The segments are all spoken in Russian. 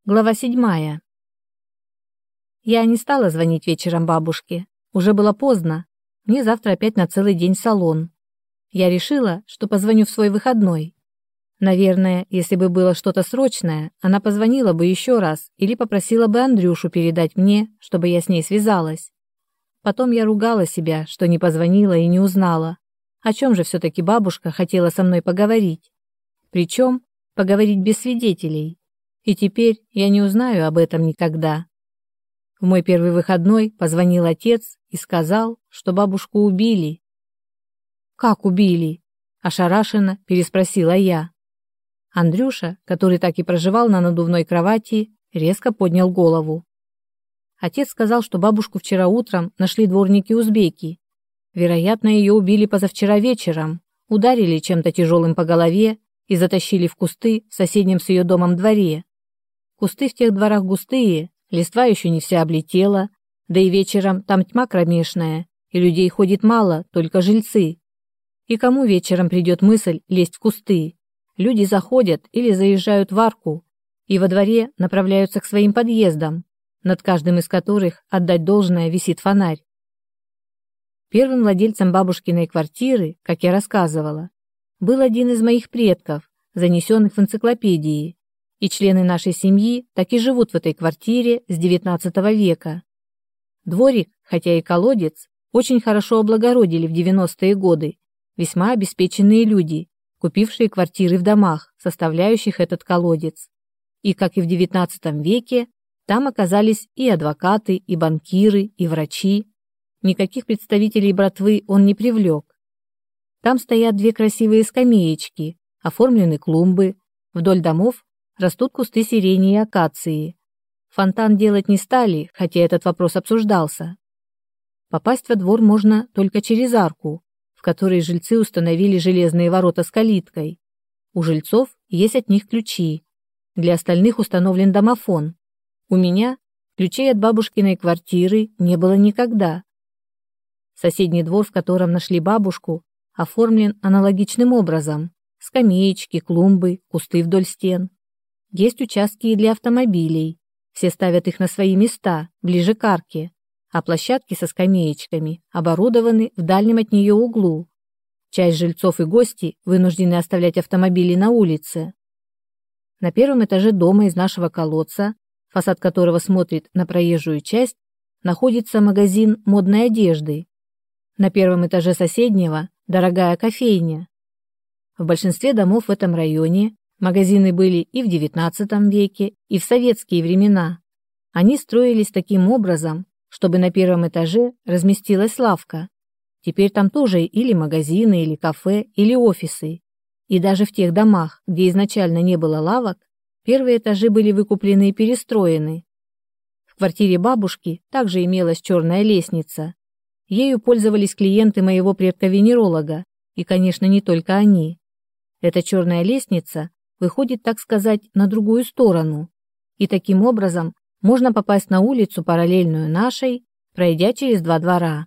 Глава 7. Я не стала звонить вечером бабушке. Уже было поздно. Мне завтра опять на целый день салон. Я решила, что позвоню в свой выходной. Наверное, если бы было что-то срочное, она позвонила бы еще раз или попросила бы Андрюшу передать мне, чтобы я с ней связалась. Потом я ругала себя, что не позвонила и не узнала, о чем же все-таки бабушка хотела со мной поговорить. Причем поговорить без свидетелей. И теперь я не узнаю об этом никогда. В мой первый выходной позвонил отец и сказал, что бабушку убили. «Как убили?» – ошарашенно переспросила я. Андрюша, который так и проживал на надувной кровати, резко поднял голову. Отец сказал, что бабушку вчера утром нашли дворники-узбеки. Вероятно, ее убили позавчера вечером, ударили чем-то тяжелым по голове и затащили в кусты в соседнем с ее домом дворе. Кусты в тех дворах густые, листва еще не вся облетела, да и вечером там тьма кромешная, и людей ходит мало, только жильцы. И кому вечером придет мысль лезть в кусты? Люди заходят или заезжают в арку, и во дворе направляются к своим подъездам, над каждым из которых, отдать должное, висит фонарь. Первым владельцем бабушкиной квартиры, как я рассказывала, был один из моих предков, занесенных в энциклопедии, и члены нашей семьи так и живут в этой квартире с XIX века. Дворик, хотя и колодец, очень хорошо облагородили в 90-е годы весьма обеспеченные люди, купившие квартиры в домах, составляющих этот колодец. И, как и в XIX веке, там оказались и адвокаты, и банкиры, и врачи. Никаких представителей братвы он не привлек. Там стоят две красивые скамеечки, оформлены клумбы, вдоль домов растут кусты сирени и акации. Фонтан делать не стали, хотя этот вопрос обсуждался. Попасть во двор можно только через арку, в которой жильцы установили железные ворота с калиткой. У жильцов есть от них ключи. Для остальных установлен домофон. У меня ключей от бабушкиной квартиры не было никогда. Соседний двор, в котором нашли бабушку, оформлен аналогичным образом. Скамеечки, клумбы, кусты вдоль стен. Есть участки и для автомобилей. Все ставят их на свои места, ближе к арке, а площадки со скамеечками оборудованы в дальнем от нее углу. Часть жильцов и гости вынуждены оставлять автомобили на улице. На первом этаже дома из нашего колодца, фасад которого смотрит на проезжую часть, находится магазин модной одежды. На первом этаже соседнего – дорогая кофейня. В большинстве домов в этом районе магазины были и в XIX веке, и в советские времена. Они строились таким образом, чтобы на первом этаже разместилась лавка. Теперь там тоже или магазины, или кафе, или офисы. И даже в тех домах, где изначально не было лавок, первые этажи были выкуплены и перестроены. В квартире бабушки также имелась черная лестница. Ею пользовались клиенты моего предка-венеролога, и, конечно, не только они. Эта черная лестница выходит, так сказать, на другую сторону, и таким образом можно попасть на улицу, параллельную нашей, пройдя через два двора.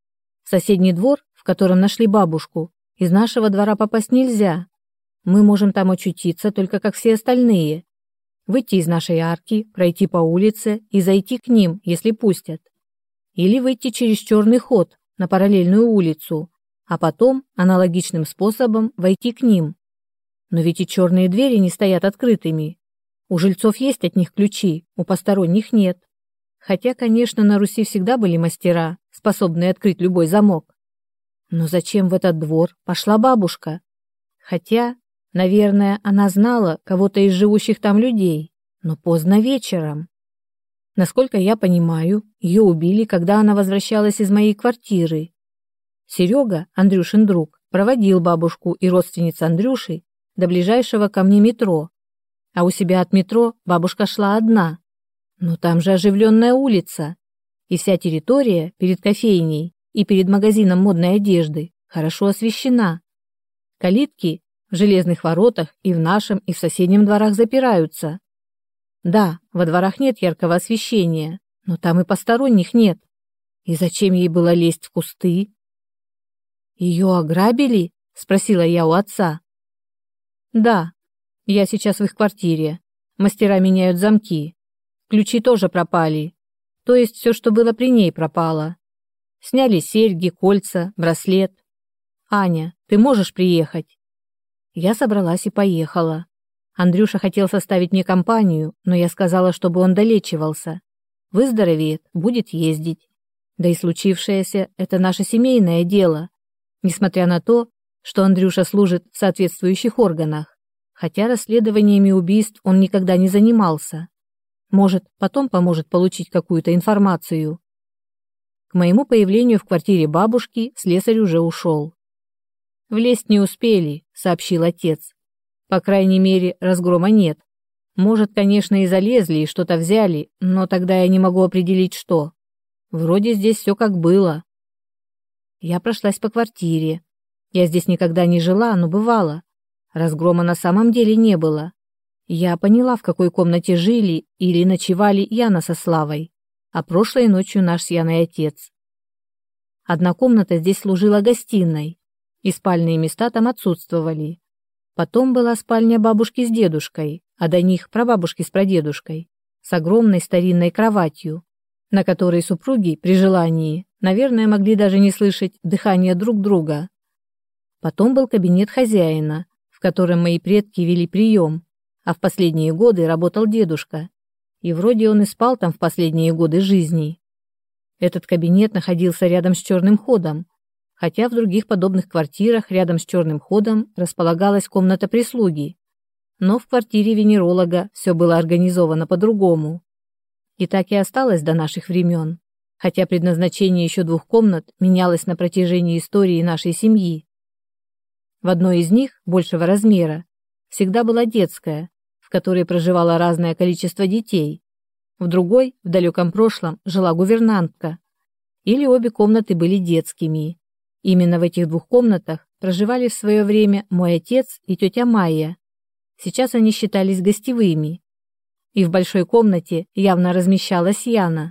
В соседний двор, в котором нашли бабушку, из нашего двора попасть нельзя. Мы можем там очутиться только как все остальные. Выйти из нашей арки, пройти по улице и зайти к ним, если пустят. Или выйти через черный ход на параллельную улицу, а потом аналогичным способом войти к ним. Но ведь и черные двери не стоят открытыми. У жильцов есть от них ключи, у посторонних нет. Хотя, конечно, на Руси всегда были мастера, способные открыть любой замок. Но зачем в этот двор пошла бабушка? Хотя, наверное, она знала кого-то из живущих там людей, но поздно вечером. Насколько я понимаю, ее убили, когда она возвращалась из моей квартиры. Серега, Андрюшин друг, проводил бабушку и родственниц Андрюши до ближайшего ко мне метро. А у себя от метро бабушка шла одна. Но там же оживленная улица. И вся территория перед кофейней и перед магазином модной одежды хорошо освещена. Калитки в железных воротах и в нашем, и в соседнем дворах запираются. Да, во дворах нет яркого освещения, но там и посторонних нет. И зачем ей было лезть в кусты? «Ее ограбили?» – спросила я у отца. «Да, я сейчас в их квартире. Мастера меняют замки. Ключи тоже пропали. То есть все, что было при ней, пропало. Сняли серьги, кольца, браслет. Аня, ты можешь приехать?» Я собралась и поехала. Андрюша хотел составить мне компанию, но я сказала, чтобы он долечивался. Выздоровеет, будет ездить. Да и случившееся – это наше семейное дело, несмотря на то, что Андрюша служит в соответствующих органах, хотя расследованиями убийств он никогда не занимался. Может, потом поможет получить какую-то информацию. К моему появлению в квартире бабушки слесарь уже ушел. «Влезть не успели», — сообщил отец. «По крайней мере, разгрома нет. Может, конечно, и залезли, и что-то взяли, но тогда я не могу определить, что. Вроде здесь все как было». Я прошлась по квартире. Я здесь никогда не жила, но бывала. Разгрома на самом деле не было. Я поняла, в какой комнате жили или ночевали Яна со Славой, а прошлой ночью наш с Яной отец. Одна комната здесь служила гостиной, и спальные места там отсутствовали. Потом была спальня бабушки с дедушкой, а до них прабабушки с прадедушкой, с огромной старинной кроватью, на которой супруги, при желании, наверное, могли даже не слышать дыхания друг друга. Потом был кабинет хозяина, в котором мои предки вели прием, а в последние годы работал дедушка, и вроде он и спал там в последние годы жизни. Этот кабинет находился рядом с черным ходом, хотя в других подобных квартирах рядом с черным ходом располагалась комната прислуги, но в квартире венеролога все было организовано по-другому. И так и осталось до наших времен, хотя предназначение еще 2 комнат менялось на протяжении истории нашей семьи. В одной из них, большего размера, всегда была детская, в которой проживало разное количество детей. В другой, в далеком прошлом, жила гувернантка. Или обе комнаты были детскими. Именно в этих 2 комнатах проживали в свое время мой отец и тетя Майя. Сейчас они считались гостевыми. И в большой комнате явно размещалась Яна.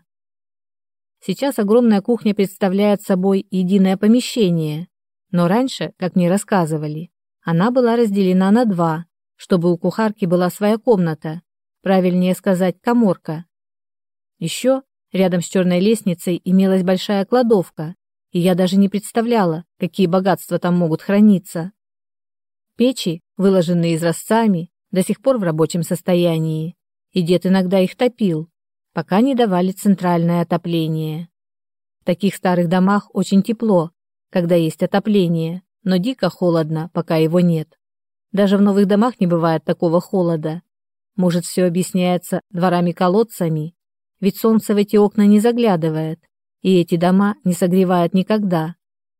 Сейчас огромная кухня представляет собой единое помещение, но раньше, как мне рассказывали, она была разделена на 2, чтобы у кухарки была своя комната, правильнее сказать, каморка. Еще рядом с черной лестницей имелась большая кладовка, и я даже не представляла, какие богатства там могут храниться. Печи, выложенные изразцами, до сих пор в рабочем состоянии, и дед иногда их топил, пока не давали центральное отопление. В таких старых домах очень тепло, когда есть отопление, но дико холодно, пока его нет. Даже в новых домах не бывает такого холода. Может, все объясняется дворами-колодцами, ведь солнце в эти окна не заглядывает, и эти дома не согревают никогда.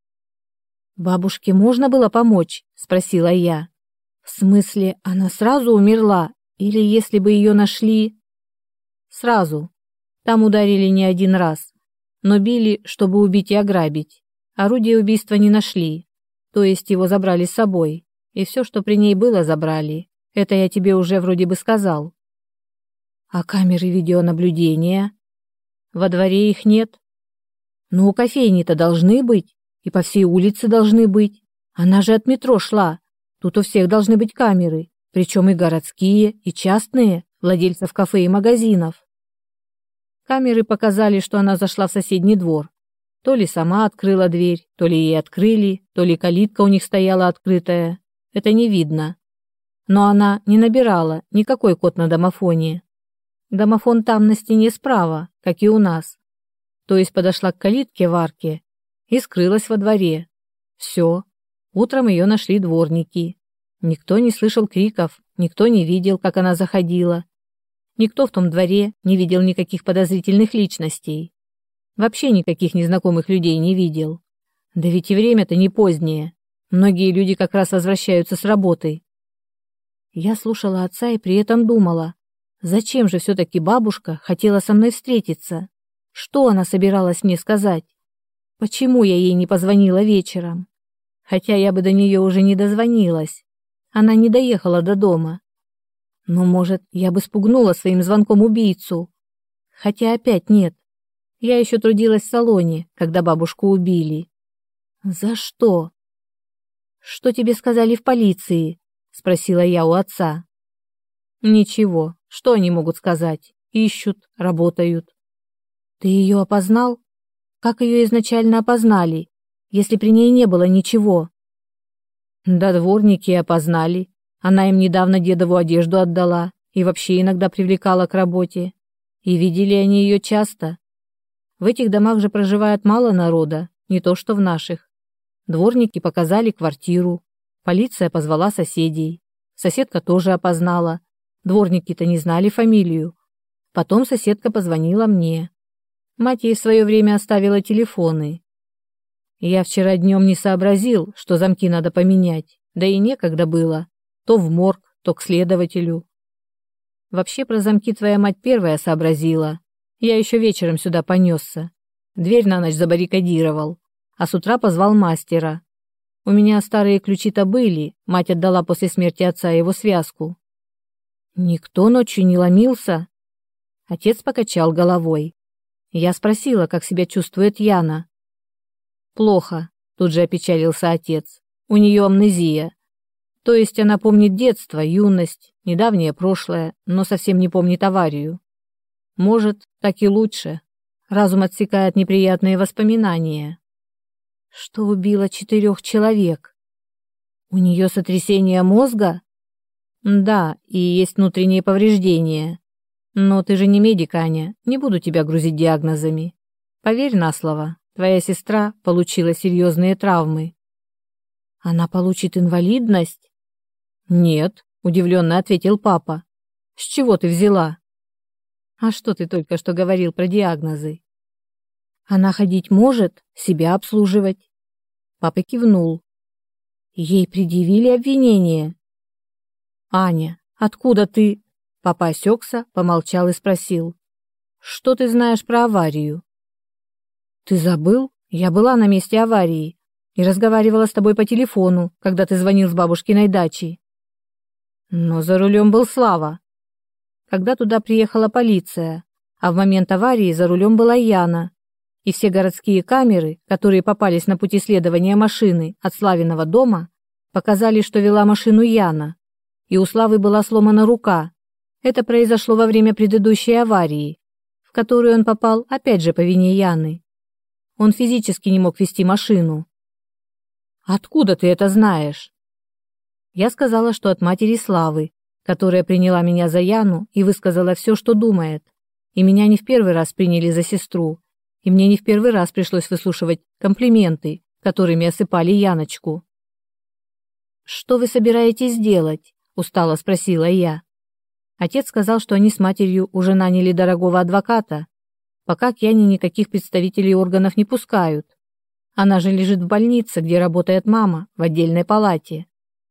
«Бабушке можно было помочь?» – спросила я. «В смысле, она сразу умерла? Или если бы ее нашли?» «Сразу. Там ударили не 1 раз, но били, чтобы убить и ограбить. Орудие убийства не нашли, то есть его забрали с собой, и все, что при ней было, забрали. Это я тебе уже вроде бы сказал». «А камеры видеонаблюдения?» «Во дворе их нет». «Ну, у кофейни-то должны быть, и по всей улице должны быть. Она же от метро шла. Тут у всех должны быть камеры, причем и городские, и частные, владельцев кафе и магазинов». Камеры показали, что она зашла в соседний двор. То ли сама открыла дверь, то ли ей открыли, то ли калитка у них стояла открытая. Это не видно. Но она не набирала никакой код на домофоне. Домофон там на стене справа, как и у нас. То есть подошла к калитке в арке и скрылась во дворе. Все. Утром ее нашли дворники. Никто не слышал криков, никто не видел, как она заходила. Никто в том дворе не видел никаких подозрительных личностей. Вообще никаких незнакомых людей не видел. Да ведь и время-то не позднее. Многие люди как раз возвращаются с работы. Я слушала отца и при этом думала, зачем же все-таки бабушка хотела со мной встретиться? Что она собиралась мне сказать? Почему я ей не позвонила вечером? Хотя я бы до нее уже не дозвонилась. Она не доехала до дома. Но, может, я бы спугнула своим звонком убийцу. Хотя опять нет. Я еще трудилась в салоне, когда бабушку убили. За что? Что тебе сказали в полиции? Спросила я у отца. Ничего, что они могут сказать? Ищут, работают. Ты ее опознал? Как ее изначально опознали, если при ней не было ничего? Да дворники опознали. Она им недавно дедову одежду отдала и вообще иногда привлекала к работе. И видели они ее часто. В этих домах же проживает мало народа, не то что в наших. Дворники показали квартиру. Полиция позвала соседей. Соседка тоже опознала. Дворники-то не знали фамилию. Потом соседка позвонила мне. Мать ей в свое время оставила телефоны. Я вчера днем не сообразил, что замки надо поменять, да и некогда было. То в морг, то к следователю. Вообще про замки твоя мать первая сообразила. Я еще вечером сюда понесся. Дверь на ночь забаррикадировал, а с утра позвал мастера. У меня старые ключи-то были, мать отдала после смерти отца его связку. Никто ночью не ломился? Отец покачал головой. Я спросила, как себя чувствует Яна. Плохо, тут же опечалился отец. У нее амнезия. То есть она помнит детство, юность, недавнее прошлое, но совсем не помнит аварию. Может, так и лучше. Разум отсекает неприятные воспоминания. Что убило 4 человек? У нее сотрясение мозга? Да, и есть внутренние повреждения. Но ты же не медик, Аня, не буду тебя грузить диагнозами. Поверь на слово, твоя сестра получила серьезные травмы. Она получит инвалидность? Нет, удивленно ответил папа. С чего ты взяла? А что ты только что говорил про диагнозы? Она ходить может, себя обслуживать. Папа кивнул. Ей предъявили обвинение. Аня, откуда ты? Папа осекся, помолчал и спросил. Что ты знаешь про аварию? Ты забыл? Я была на месте аварии и разговаривала с тобой по телефону, когда ты звонил с бабушкиной дачи. Но за рулем был Слава. Когда туда приехала полиция, а в момент аварии за рулем была Яна, и все городские камеры, которые попались на пути следования машины от Славиного дома, показали, что вела машину Яна, и у Славы была сломана рука. Это произошло во время предыдущей аварии, в которую он попал опять же по вине Яны. Он физически не мог вести машину. Откуда ты это знаешь? Я сказала, что от матери Славы, которая приняла меня за Яну и высказала все, что думает. И меня не в первый раз приняли за сестру, и мне не в первый раз пришлось выслушивать комплименты, которыми осыпали Яночку. «Что вы собираетесь делать?» – устало спросила я. Отец сказал, что они с матерью уже наняли дорогого адвоката, пока к Яне никаких представителей органов не пускают. Она же лежит в больнице, где работает мама, в отдельной палате.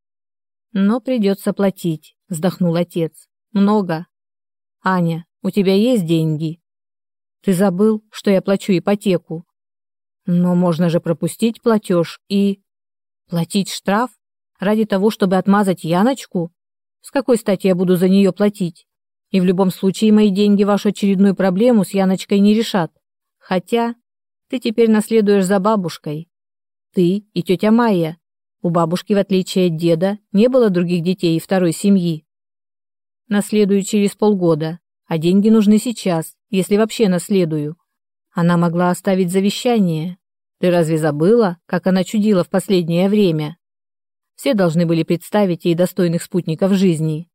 «Но придется платить», – вздохнул отец. «Много. Аня, у тебя есть деньги?» «Ты забыл, что я плачу ипотеку?» «Но можно же пропустить платеж и...» «Платить штраф? Ради того, чтобы отмазать Яночку? С какой стати я буду за нее платить? И в любом случае мои деньги вашу очередную проблему с Яночкой не решат. Хотя ты теперь наследуешь за бабушкой. Ты и тетя Майя. У бабушки, в отличие от деда, не было других детей и второй семьи. Наследую через полгода, а деньги нужны сейчас, если вообще наследую. Она могла оставить завещание. Ты разве забыла, как она чудила в последнее время? Все должны были представить ей достойных спутников жизни.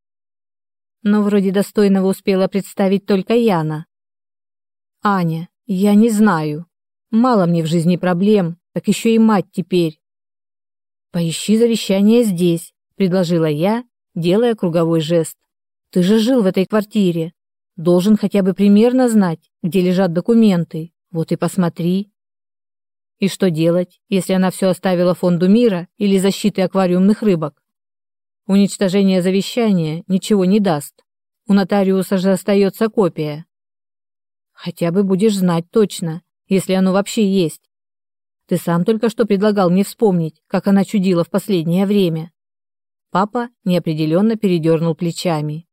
Но вроде достойного успела представить только Яна. Аня, я не знаю. Мало мне в жизни проблем, так еще и мать теперь. Поищи завещание здесь, предложила я, делая круговой жест. Ты же жил в этой квартире. Должен хотя бы примерно знать, где лежат документы. Вот и посмотри. И что делать, если она все оставила фонду мира или защиты аквариумных рыбок? Уничтожение завещания ничего не даст. У нотариуса же остается копия. Хотя бы будешь знать точно, если оно вообще есть. Ты сам только что предлагал мне вспомнить, как она чудила в последнее время. Папа неопределенно передернул плечами.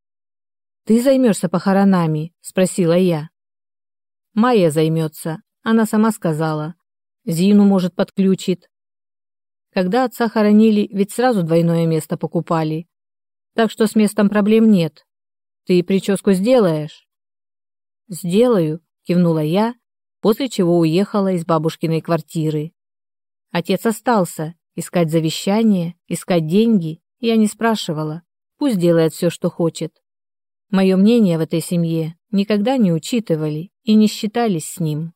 «Ты займешься похоронами?» – спросила я. «Майя займется, она сама сказала. Зину, может, подключит. Когда отца хоронили, ведь сразу двойное место покупали. так что с местом проблем нет. Ты прическу сделаешь?» «Сделаю», — кивнула я, после чего уехала из бабушкиной квартиры. Отец остался, искать завещание, искать деньги, я не спрашивала, пусть делает все, что хочет. Мое мнение в этой семье никогда не учитывали и не считались с ним.